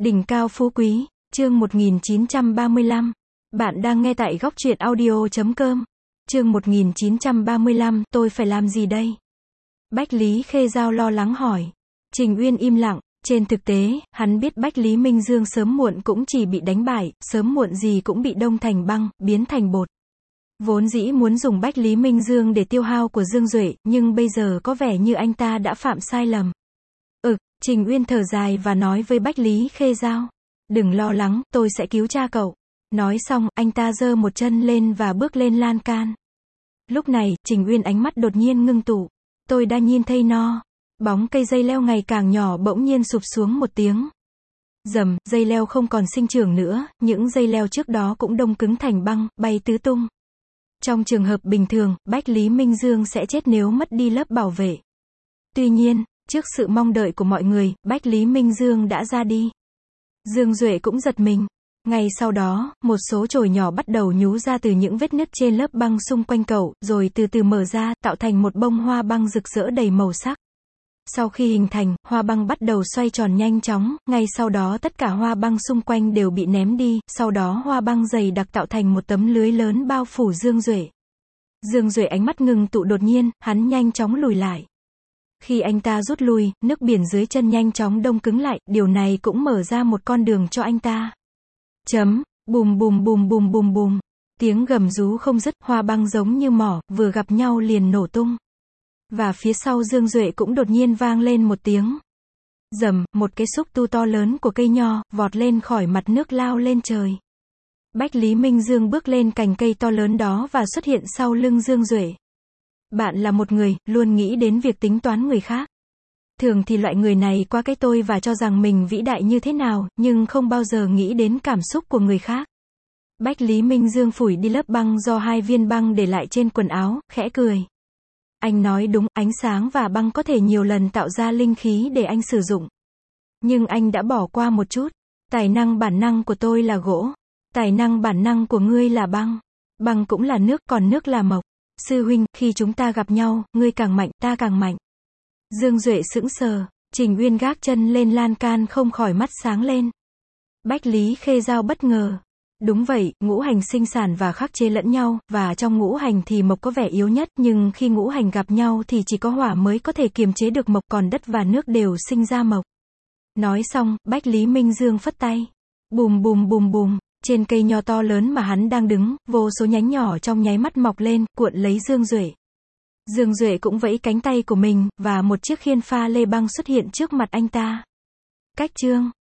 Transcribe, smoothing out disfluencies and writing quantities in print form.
Đỉnh cao phú quý, chương 1935. Bạn đang nghe tại góc truyện audio.com. Chương 1935, tôi phải làm gì đây? Bách Lý Khê Dao lo lắng hỏi. Trình Uyên im lặng, trên thực tế, hắn biết Bách Lý Minh Dương sớm muộn cũng chỉ bị đánh bại, sớm muộn gì cũng bị đông thành băng, biến thành bột. Vốn dĩ muốn dùng Bách Lý Minh Dương để tiêu hao của Dương Duệ, nhưng bây giờ có vẻ như anh ta đã phạm sai lầm. Trình Uyên thở dài và nói với Bách Lý Khê Dao. Đừng lo lắng, tôi sẽ cứu cha cậu. Nói xong, anh ta giơ một chân lên và bước lên lan can. Lúc này, Trình Uyên ánh mắt đột nhiên ngưng tụ. Tôi đã nhìn thấy nó. Bóng cây dây leo ngày càng nhỏ bỗng nhiên sụp xuống một tiếng. Rầm, dây leo không còn sinh trưởng nữa, những dây leo trước đó cũng đông cứng thành băng, bay tứ tung. Trong trường hợp bình thường, Bách Lý Minh Dương sẽ chết nếu mất đi lớp bảo vệ. Tuy nhiên, trước sự mong đợi của mọi người, Bách Lý Minh Dương đã ra đi. Dương Duệ cũng giật mình. Ngay sau đó, một số chồi nhỏ bắt đầu nhú ra từ những vết nứt trên lớp băng xung quanh cậu, rồi từ từ mở ra, tạo thành một bông hoa băng rực rỡ đầy màu sắc. Sau khi hình thành, hoa băng bắt đầu xoay tròn nhanh chóng, ngay sau đó tất cả hoa băng xung quanh đều bị ném đi, sau đó hoa băng dày đặc tạo thành một tấm lưới lớn bao phủ Dương Duệ. Dương Duệ ánh mắt ngừng tụ đột nhiên, hắn nhanh chóng lùi lại. Khi anh ta rút lui, nước biển dưới chân nhanh chóng đông cứng lại, điều này cũng mở ra một con đường cho anh ta. Bùm bùm bùm bùm bùm bùm. Tiếng gầm rú không dứt, hoa băng giống như mỏ, vừa gặp nhau liền nổ tung. Và phía sau Dương Duệ cũng đột nhiên vang lên một tiếng. Rầm, một cái xúc tu to lớn của cây nho, vọt lên khỏi mặt nước lao lên trời. Bách Lý Minh Dương bước lên cành cây to lớn đó và xuất hiện sau lưng Dương Duệ. Bạn là một người, luôn nghĩ đến việc tính toán người khác. Thường thì loại người này qua cái tôi và cho rằng mình vĩ đại như thế nào, nhưng không bao giờ nghĩ đến cảm xúc của người khác. Bách Lý Minh Dương phủi đi lớp băng do 2 viên băng để lại trên quần áo, khẽ cười. Anh nói đúng, ánh sáng và băng có thể nhiều lần tạo ra linh khí để anh sử dụng. Nhưng anh đã bỏ qua một chút. Tài năng bản năng của tôi là gỗ. Tài năng bản năng của ngươi là băng. Băng cũng là nước, còn nước là mộc. Sư huynh, khi chúng ta gặp nhau, ngươi càng mạnh, ta càng mạnh. Dương Duệ sững sờ, Trình Uyên gác chân lên lan can không khỏi mắt sáng lên. Bách Lý Khê Dao bất ngờ. Đúng vậy, ngũ hành sinh sản và khắc chế lẫn nhau, và trong ngũ hành thì mộc có vẻ yếu nhất, nhưng khi ngũ hành gặp nhau thì chỉ có hỏa mới có thể kiềm chế được mộc, còn đất và nước đều sinh ra mộc. Nói xong, Bách Lý Minh Dương phất tay. Bùm bùm bùm bùm. Trên cây nho to lớn mà hắn đang đứng, vô số nhánh nhỏ trong nháy mắt mọc lên, cuộn lấy Dương Duệ. Dương Duệ cũng vẫy cánh tay của mình, và một chiếc khiên pha lê băng xuất hiện trước mặt anh ta. Cách chương